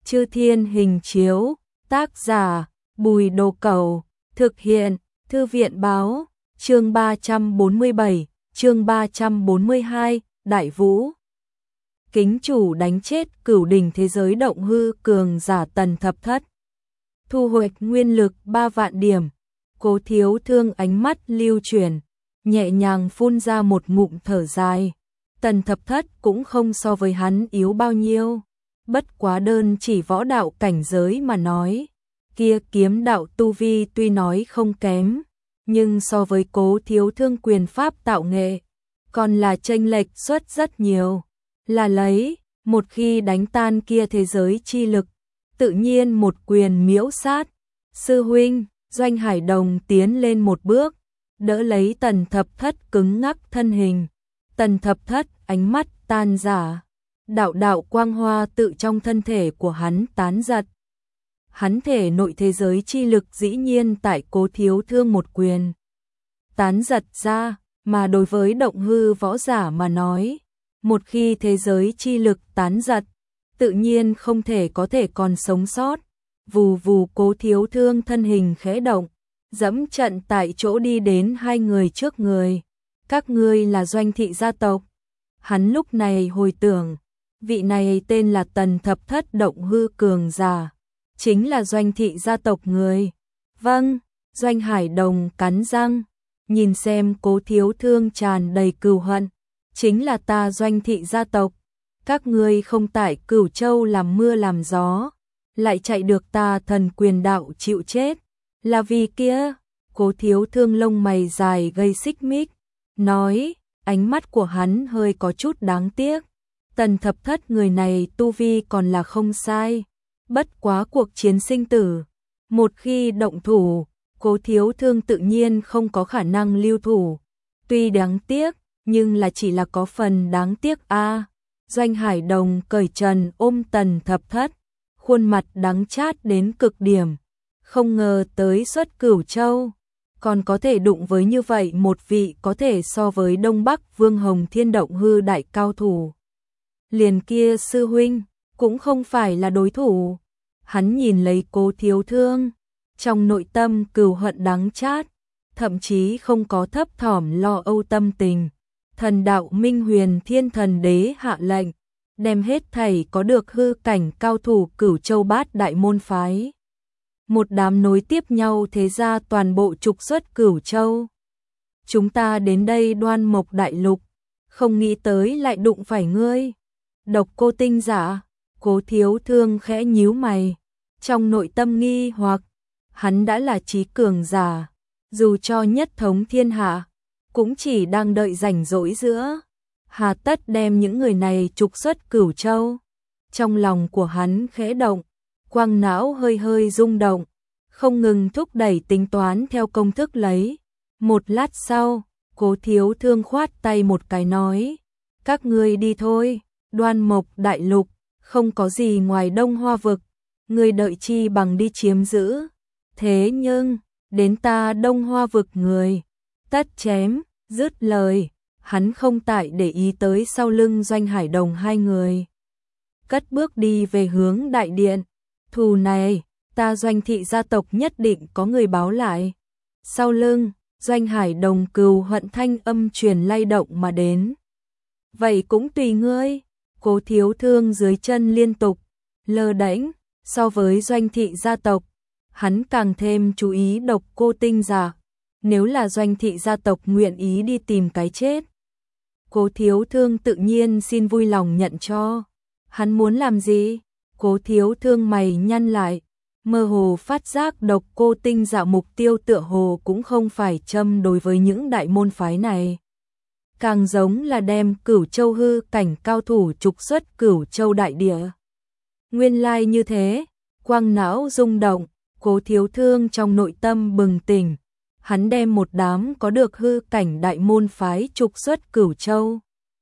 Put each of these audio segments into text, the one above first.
Chư Thiên Hình Chiếu, tác giả Bùi Đồ Cẩu, thực hiện Thư viện Báo, chương 347, chương 342, Đại Vũ. Kính chủ đánh chết cửu đỉnh thế giới động hư cường giả Tần Thập Thất. Thu hoạch nguyên lực 3 vạn điểm. Cố Thiếu Thương ánh mắt lưu chuyển, nhẹ nhàng phun ra một ngụm thở dài. Tần Thập Thất cũng không so với hắn yếu bao nhiêu. Bất quá đơn chỉ võ đạo cảnh giới mà nói. Kia kiếm đạo tu vi tuy nói không kém, nhưng so với Cố Thiếu Thương quyền pháp tạo nghệ, còn là chênh lệch suất rất nhiều. Là lấy, một khi đánh tan kia thế giới chi lực, tự nhiên một quyền miễu sát. Sư huynh, Doanh Hải Đồng tiến lên một bước, đỡ lấy Tần Thập Thất cứng ngắc thân hình. Tần Thập Thất ánh mắt tan rã, đạo đạo quang hoa tự trong thân thể của hắn tán giật. Hắn thể nội thế giới chi lực dĩ nhiên tại Cố Thiếu Thương một quyền tán giật ra, mà đối với động hư võ giả mà nói, một khi thế giới chi lực tán giật, tự nhiên không thể có thể còn sống sót. Vù vù, Cố Thiếu Thương thân hình khẽ động, dẫm trận tại chỗ đi đến hai người trước người. Các ngươi là Doanh thị gia tộc. Hắn lúc này hồi tưởng, vị này tên là Tần Thập Thất động hư cường giả, chính là Doanh thị gia tộc người. Vâng, Doanh Hải Đồng cắn răng, nhìn xem Cố Thiếu Thương tràn đầy cừu hận. Chính là ta Doanh thị gia tộc. Các ngươi không tại Cửu Châu làm mưa làm gió, lại chạy được ta thần quyền đạo chịu chết. Là vì kia. Cố Thiếu Thương lông mày dài gây xích mích, nói, ánh mắt của hắn hơi có chút đáng tiếc. Tần Thập Thất người này tu vi còn là không sai. Bất quá cuộc chiến sinh tử, một khi động thủ, Cố Thiếu Thương tự nhiên không có khả năng lưu thủ. Tuy đáng tiếc, nhưng là chỉ là có phần đáng tiếc a. Doanh Hải Đồng cởi trần ôm Tần Thập Thất, khuôn mặt đắng chát đến cực điểm. Không ngờ tới xuất Cửu Châu, còn có thể đụng với như vậy một vị có thể so với Đông Bắc Vương Hồng Thiên động hư đại cao thủ. Liền kia sư huynh, cũng không phải là đối thủ. Hắn nhìn lấy Cố Thiếu Thương, trong nội tâm cừu hận đắng chát, thậm chí không có thấp thỏm lo âu tâm tình. Thần đạo Minh Huyền Thiên Thần Đế hạ lệnh, đem hết thảy có được hư cảnh cao thủ Cửu Châu Bát đại môn phái, một đám nối tiếp nhau thế ra toàn bộ trục xuất Cửu Châu. Chúng ta đến đây Đoan Mộc đại lục, không nghĩ tới lại đụng phải ngươi. Độc Cô tinh giả. Cố Thiếu Thương khẽ nhíu mày, trong nội tâm nghi hoặc, hắn đã là trí cường giả, dù cho nhất thống thiên hạ, cũng chỉ đang đợi rảnh rỗi giữa. Hà tất đem những người này trục xuất Cửu Châu. Trong lòng của hắn khẽ động, quang não hơi hơi rung động, không ngừng thúc đẩy tính toán theo công thức lấy. Một lát sau, Cố Thiếu Thương khoát tay một cái nói, các ngươi đi thôi, Đoan Mộc đại lục, không có gì ngoài Đông Hoa vực, ngươi đợi chi bằng đi chiếm giữ. Thế nhưng, đến ta Đông Hoa vực người, tất chém. Dứt lời, hắn không tại để ý tới sau lưng Doanh Hải Đồng hai người. Cất bước đi về hướng đại điện. Thù này, ta Doanh thị gia tộc nhất định có người báo lại. Sau lưng, Doanh Hải Đồng cừu hận thanh âm truyền lay động mà đến. Vậy cũng tùy ngươi. Cố Thiếu Thương dưới chân liên tục lơ đễnh, so với Doanh thị gia tộc, hắn càng thêm chú ý Độc Cô tinh giả. Nếu là Doanh thị gia tộc nguyện ý đi tìm cái chết, Cố Thiếu Thương tự nhiên xin vui lòng nhận cho. Hắn muốn làm gì? Cố Thiếu Thương mày nhăn lại, mơ hồ phát giác Độc Cô tinh giả mục tiêu tựa hồ cũng không phải châm đối với những đại môn phái này, càng giống là đem Cửu Châu hư cảnh cao thủ trục xuất Cửu Châu đại địa. Nguyên lai như thế. Quang não rung động, Cố Thiếu Thương trong nội tâm bừng tỉnh. Hắn đem một đám có được hư cảnh đại môn phái trục xuất Cửu Châu,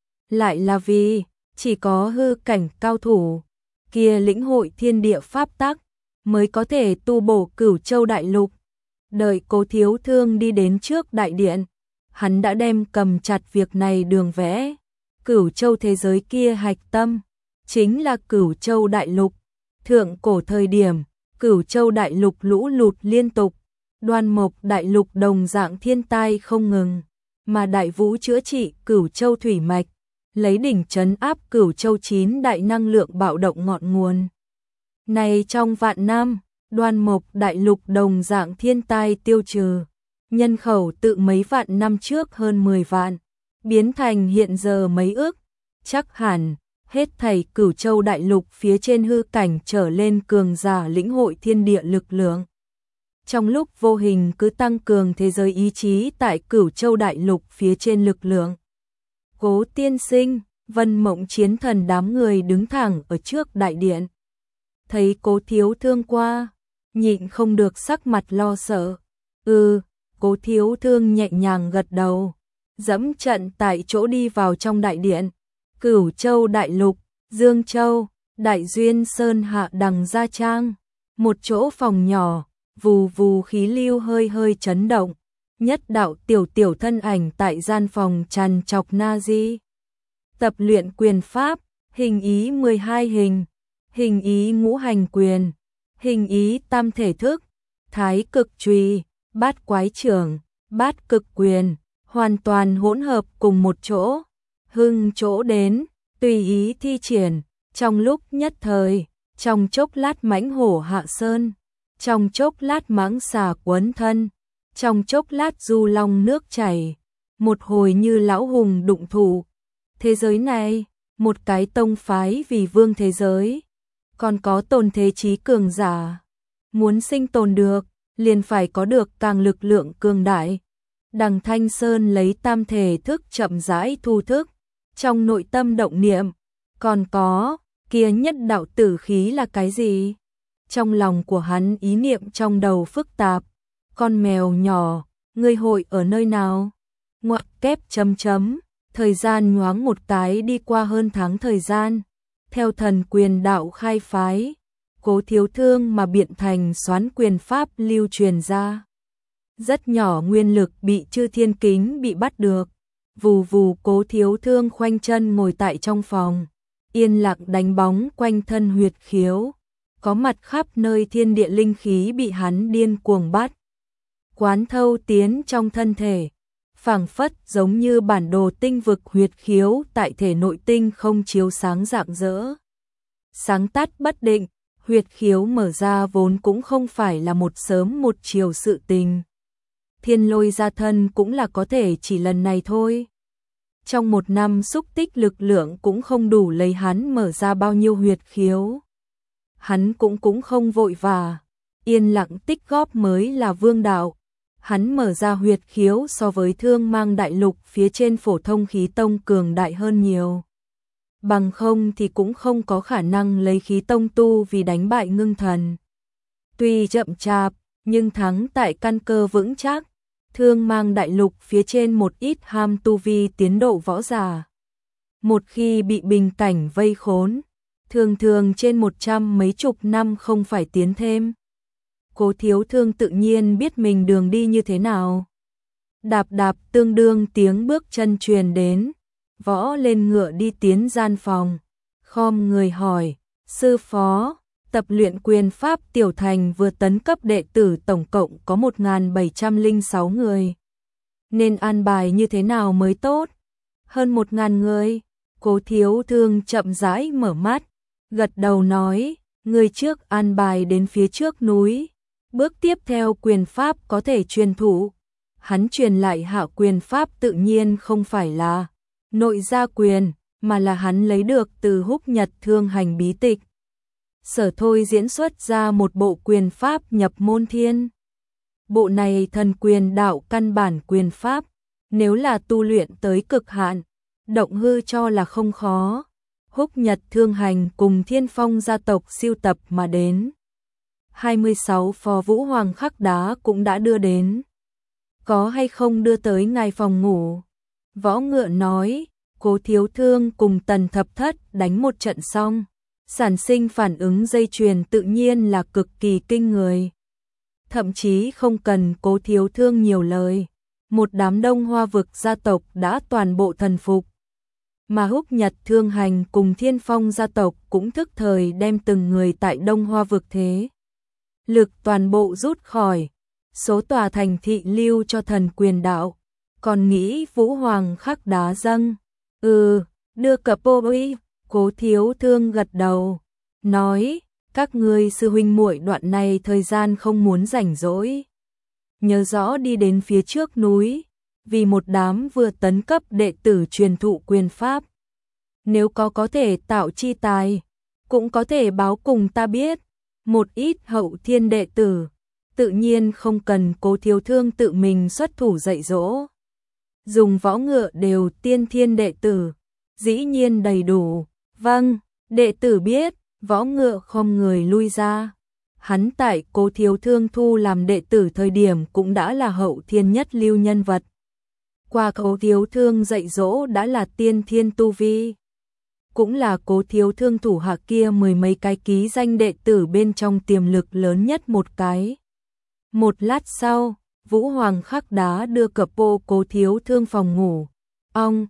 lại là vì chỉ có hư cảnh cao thủ kia lĩnh hội thiên địa pháp tắc mới có thể tu bổ Cửu Châu đại lục. Đợi Cố Thiếu Thương đi đến trước đại điện, hắn đã đem cầm chặt việc này đường vẽ. Cửu Châu thế giới kia hạch tâm chính là Cửu Châu đại lục, Thượng cổ thời điểm, Cửu Châu đại lục lũ lụt liên tục, Đoan Mộc đại lục đồng dạng thiên tai không ngừng, mà Đại Vũ chữa trị Cửu Châu thủy mạch, lấy đỉnh trấn áp Cửu Châu 9 đại năng lượng bạo động ngọn nguồn. Này trong vạn năm, Đoan Mộc đại lục đồng dạng thiên tai tiêu trừ, nhân khẩu tự mấy vạn năm trước hơn 10 vạn, biến thành hiện giờ mấy ước, chắc hẳn hết thảy Cửu Châu đại lục phía trên hư cảnh trở lên cường giả lĩnh hội thiên địa lực lượng. Trong lúc vô hình cứ tăng cường thế giới ý chí tại Cửu Châu đại lục phía trên lực lượng. Cố tiên sinh, Vân Mộng chiến thần đám người đứng thẳng ở trước đại điện. Thấy Cố thiếu thương qua, nhịn không được sắc mặt lo sợ. Cố thiếu thương nhẹ nhàng gật đầu, dẫm trận tại chỗ đi vào trong đại điện. Cửu Châu đại lục, Dương Châu, Đại Duyên Sơn hạ đằng gia trang, một chỗ phòng nhỏ, vù vù khí lưu hơi hơi chấn động, nhất đạo tiểu thân ảnh tại gian phòng tràn trọc na di. Tập luyện quyền pháp, hình ý 12 hình, hình ý ngũ hành quyền, hình ý tam thể thức, thái cực chùy, bát quái trưởng, bát cực quyền, hoàn toàn hỗn hợp cùng một chỗ, hưng chỗ đến, tùy ý thi triển, trong lúc nhất thời, trong chốc lát mãnh hổ hạ sơn, trong chốc lát mãng xà quấn thân, trong chốc lát du long nước chảy, một hồi như lão hùng đụng thủ. Thế giới này, một cái tông phái vì vương thế giới, còn có tồn thế trí cường giả. Muốn sinh tồn được, liền phải có được càng lực lượng cường đại. Đằng Thanh Sơn lấy tam thể thức chậm rãi thu thức, trong nội tâm động niệm, còn có, kia nhất đạo tử khí là cái gì? Trong lòng của hắn ý niệm trong đầu phức tạp, con mèo nhỏ, ngươi hội ở nơi nào? Ngoặc kép chấm chấm, thời gian nhoáng một cái đi qua hơn tháng thời gian, theo thần quyền đạo khai phái, Cố thiếu thương mà biện thành xoán quyền pháp lưu truyền ra. Rất nhỏ nguyên lực bị chư thiên kính bị bắt được, vù vù Cố thiếu thương khoanh chân ngồi tại trong phòng, yên lặng đánh bóng quanh thân huyệt khiếu, có mặt khắp nơi thiên địa linh khí bị hắn điên cuồng bắt. Quán thâu tiến trong thân thể, phảng phất giống như bản đồ tinh vực huyệt khiếu tại thể nội tinh không chiếu sáng rạng rỡ. Sáng tắt bất định, huyệt khiếu mở ra vốn cũng không phải là một sớm một chiều sự tình. Thiên lôi ra thân cũng là có thể chỉ lần này thôi. Trong một năm xúc tích lực lượng cũng không đủ lấy hắn mở ra bao nhiêu huyệt khiếu. Hắn cũng không vội vã, yên lặng tích góp mới là vương đạo. Hắn mở ra huyệt khiếu so với Thương Mang đại lục phía trên phổ thông khí tông cường đại hơn nhiều. Bằng không thì cũng không có khả năng lấy khí tông tu vì đánh bại ngưng thần. Tuy chậm chạp, nhưng thắng tại căn cơ vững chắc. Thương Mang đại lục phía trên một ít ham tu vi tiến độ võ giả. Một khi bị bình cảnh vây khốn, thường thường trên 100 mấy chục năm không phải tiến thêm. Cố thiếu thương tự nhiên biết mình đường đi như thế nào. Đạp đạp tương đương tiếng bước chân truyền đến, võ lên ngựa đi tiến gian phòng, khom người hỏi, sư phó, tập luyện quyền pháp tiểu thành vừa tấn cấp đệ tử tổng cộng có 1.706 người. Nên an bài như thế nào mới tốt? Hơn 1.000 người. Cố thiếu thương chậm rãi mở mắt, gật đầu nói, người trước an bài đến phía trước núi. Bước tiếp theo quyền pháp có thể truyền thụ. Hắn truyền lại hạ quyền pháp tự nhiên không phải là nội gia quyền, mà là hắn lấy được từ Húc Nhật Thương Hành bí tịch. Sở thôi diễn xuất ra một bộ quyền pháp nhập môn thiên. Bộ này thần quyền đạo căn bản quyền pháp, nếu là tu luyện tới cực hạn, động hư cho là không khó. Húc Nhật Thương Hành cùng Thiên Phong gia tộc siêu tập mà đến. 26 phò Vũ Hoàng khắc đá cũng đã đưa đến. Có hay không đưa tới ngài phòng ngủ? Võ Ngựa nói, Cố thiếu thương cùng Tần Thập Thất đánh một trận xong, sản sinh phản ứng dây chuyền tự nhiên là cực kỳ kinh người. Thậm chí không cần Cố thiếu thương nhiều lời, một đám Đông Hoa vực gia tộc đã toàn bộ thần phục. mà Húc Nhật Thương Hành cùng Thiên Phong gia tộc cũng thức thời đem từng người tại Đông Hoa vực thế lực toàn bộ rút khỏi, số tòa thành thị lưu cho thần quyền đạo, còn nghĩ Vũ Hoàng khắc đá dâng. Đưa cập bôi, Cố Thiếu Thương gật đầu, nói, các ngươi sư huynh muội đoạn này thời gian không muốn rảnh rỗi. Nhớ rõ đi đến phía trước núi, vì một đám vừa tấn cấp đệ tử truyền thụ quyền pháp. Nếu có thể tạo chi tài, cũng có thể báo cùng ta biết, một ít hậu thiên đệ tử, tự nhiên không cần Cố Thiếu Thương tự mình xuất thủ dạy dỗ. Dùng võ ngựa đều tiên thiên đệ tử, dĩ nhiên đầy đủ. Vâng, đệ tử biết, võ ngựa không người lui ra. Hắn tại Cố Thiếu Thương thu làm đệ tử thời điểm cũng đã là hậu thiên nhất lưu nhân vật. Qua Cố Thiếu Thương dạy dỗ đã là tiên thiên tu vi. Cũng là Cố Thiếu Thương thủ hạ kia mười mấy cái ký danh đệ tử bên trong tiềm lực lớn nhất một cái. Một lát sau, Vũ Hoàng khắc đá đưa cập bộ Cố Thiếu Thương phòng ngủ. Ong.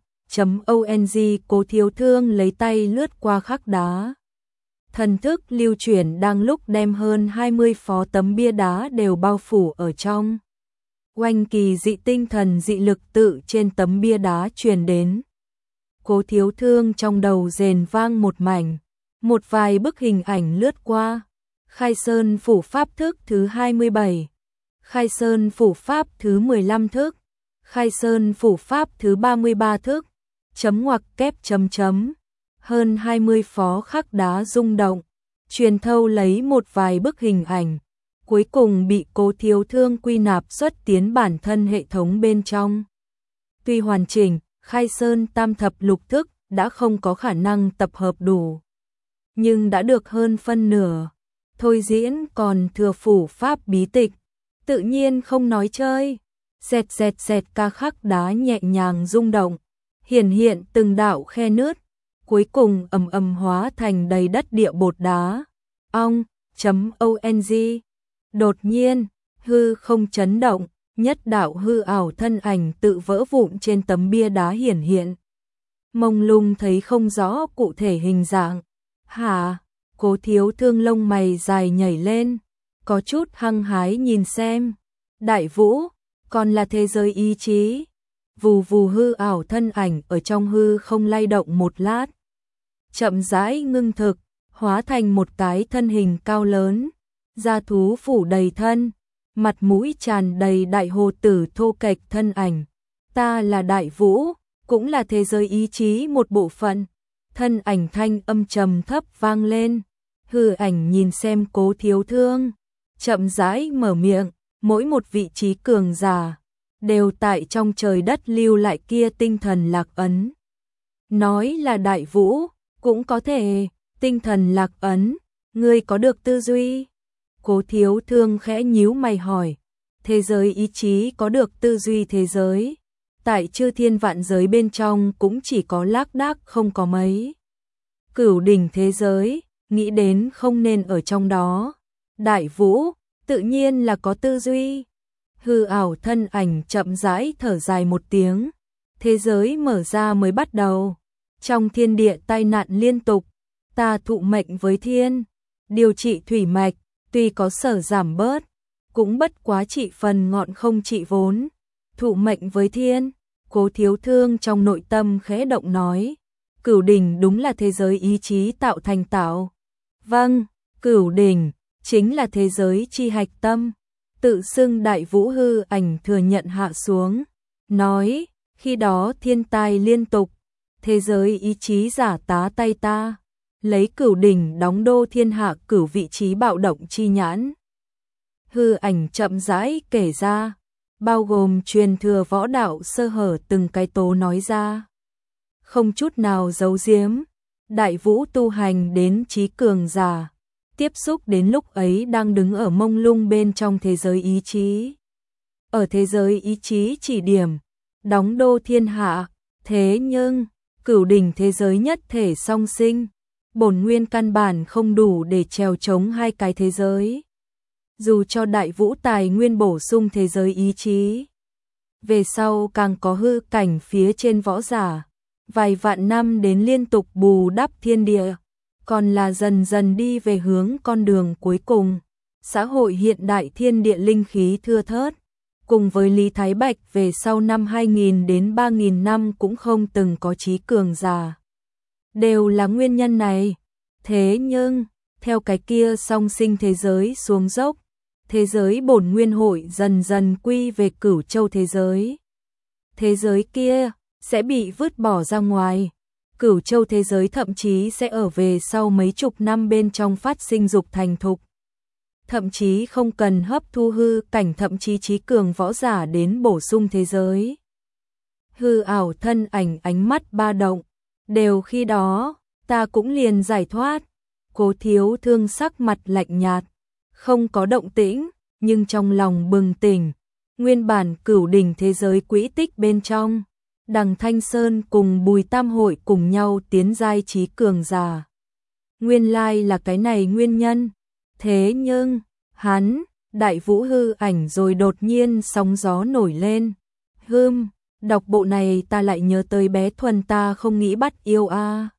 Cố Thiếu Thương lấy tay lướt qua khắc đá. Thần thức lưu chuyển đang lúc đem hơn 20 phó tấm bia đá đều bao phủ ở trong. Oanh kỳ dị tinh thần dị lực tự trên tấm bia đá truyền đến. Cố Thiếu Thương trong đầu rền vang một mảnh, một vài bức hình ảnh lướt qua. Khai Sơn phủ pháp thức thứ 27, Khai Sơn phủ pháp thứ 15 thức, Khai Sơn phủ pháp thứ 33 thức. Chấm ngoặc kép chấm chấm, hơn 20 phó khắc đá rung động, truyền thâu lấy một vài bức hình ảnh, cuối cùng bị Cố Thiếu Thương quy nạp xuất tiến bản thân hệ thống bên trong. Tuy hoàn chỉnh, Khai Sơn tam thập lục thức đã không có khả năng tập hợp đủ, nhưng đã được hơn phân nửa, thôi diễn còn thừa phủ pháp bí tịch, tự nhiên không nói chơi. Xẹt xẹt xẹt ca khắc đá nhẹ nhàng rung động, hiện từng đạo khe nứt, cuối cùng ầm hóa thành đầy đất địa bột đá. Ong. Đột nhiên, hư không chấn động, nhất đạo hư ảo thân ảnh tự vỡ vụn trên tấm bia đá hiện. Mông lung thấy không rõ cụ thể hình dạng. Hả? Cố Thiếu Thương lông mày dài nhảy lên, có chút hăng hái nhìn xem. Đại Vũ, còn là thế giới ý chí. Vù vù hư ảo thân ảnh ở trong hư không lay động một lát. Chậm rãi ngưng thực, hóa thành một cái thân hình cao lớn, da thú phủ đầy thân, mặt mũi tràn đầy đại hồ tử thô kệch thân ảnh. Ta là Đại Vũ, cũng là thế giới ý chí một bộ phận. Thân ảnh thanh âm trầm thấp vang lên, hư ảnh nhìn xem Cố Thiếu Thương, chậm rãi mở miệng, mỗi một vị trí cường giả đều tại trong trời đất lưu lại kia tinh thần lạc ấn. Nói là Đại Vũ, cũng có thể, tinh thần lạc ấn, ngươi có được tư duy? Cố Thiếu Thương khẽ nhíu mày hỏi, thế giới ý chí có được tư duy thế giới? Tại chư thiên vạn giới bên trong cũng chỉ có lác đác không có mấy. Cửu đỉnh thế giới, nghĩ đến không nên ở trong đó. Đại Vũ, tự nhiên là có tư duy. Hư ảo thân ảnh chậm rãi thở dài một tiếng. Thế giới mở ra mới bắt đầu. Trong thiên địa tai nạn liên tục, ta thụ mệnh với thiên. Điều trị thủy mạch, tuy có sở giảm bớt, cũng bất quá trị phần ngọn không trị vốn. Thụ mệnh với thiên, Cố Thiếu Thương trong nội tâm khẽ động nói. Cửu đỉnh đúng là thế giới ý chí tạo thành tạo. Vâng, cửu đỉnh chính là thế giới chi hạch tâm. Tự xưng Đại Vũ hư ảnh thừa nhận hạ xuống, nói, khi đó thiên tai liên tục, thế giới ý chí giả tá tay ta, lấy cửu đỉnh đóng đô thiên hạ cửu vị trí bạo động chi nhãn. Hư ảnh chậm rãi kể ra, bao gồm truyền thừa võ đạo sơ hở từng cái tố nói ra. Không chút nào giấu giếm, Đại Vũ tu hành đến trí cường giả. Tiếp xúc đến lúc ấy đang đứng ở mông lung bên trong thế giới ý chí. Ở thế giới ý chí chỉ điểm, đóng đô thiên hạ, thế nhưng, cửu đỉnh thế giới nhất thể song sinh, bổn nguyên căn bản không đủ để trèo chống hai cái thế giới. Dù cho Đại Vũ tài nguyên bổ sung thế giới ý chí, về sau càng có hư cảnh phía trên võ giả, vài vạn năm đến liên tục bù đắp thiên địa, còn là dần dần đi về hướng con đường cuối cùng. Xã hội hiện đại thiên địa linh khí thưa thớt, cùng với Lý Thái Bạch về sau năm 2000 đến 3000 năm cũng không từng có trí cường giả. Đều là nguyên nhân này. Thế nhưng, theo cái kia song sinh thế giới xuống dốc, thế giới bổn nguyên hội dần dần quy về Cửu Châu thế giới. Thế giới kia sẽ bị vứt bỏ ra ngoài. Cửu Châu thế giới thậm chí sẽ ở về sau mấy chục năm bên trong phát sinh dục thành thục. Thậm chí không cần hấp thu hư cảnh, thậm chí trí cường võ giả đến bổ sung thế giới. Hư ảo thân ảnh ánh mắt ba động, đều khi đó, ta cũng liền giải thoát. Cố Thiếu Thương sắc mặt lạnh nhạt, không có động tĩnh, nhưng trong lòng bừng tỉnh. Nguyên bản cửu đỉnh thế giới quỹ tích bên trong, Đằng Thanh Sơn cùng Bùi Tam Hội cùng nhau tiến giai trí cường giả. Nguyên lai là cái này nguyên nhân. Thế nhưng, hắn, đại vũ hư ảnh rồi đột nhiên sóng gió nổi lên. Đọc bộ này ta lại nhớ tới bé Thuần ta không nghĩ bắt yêu a.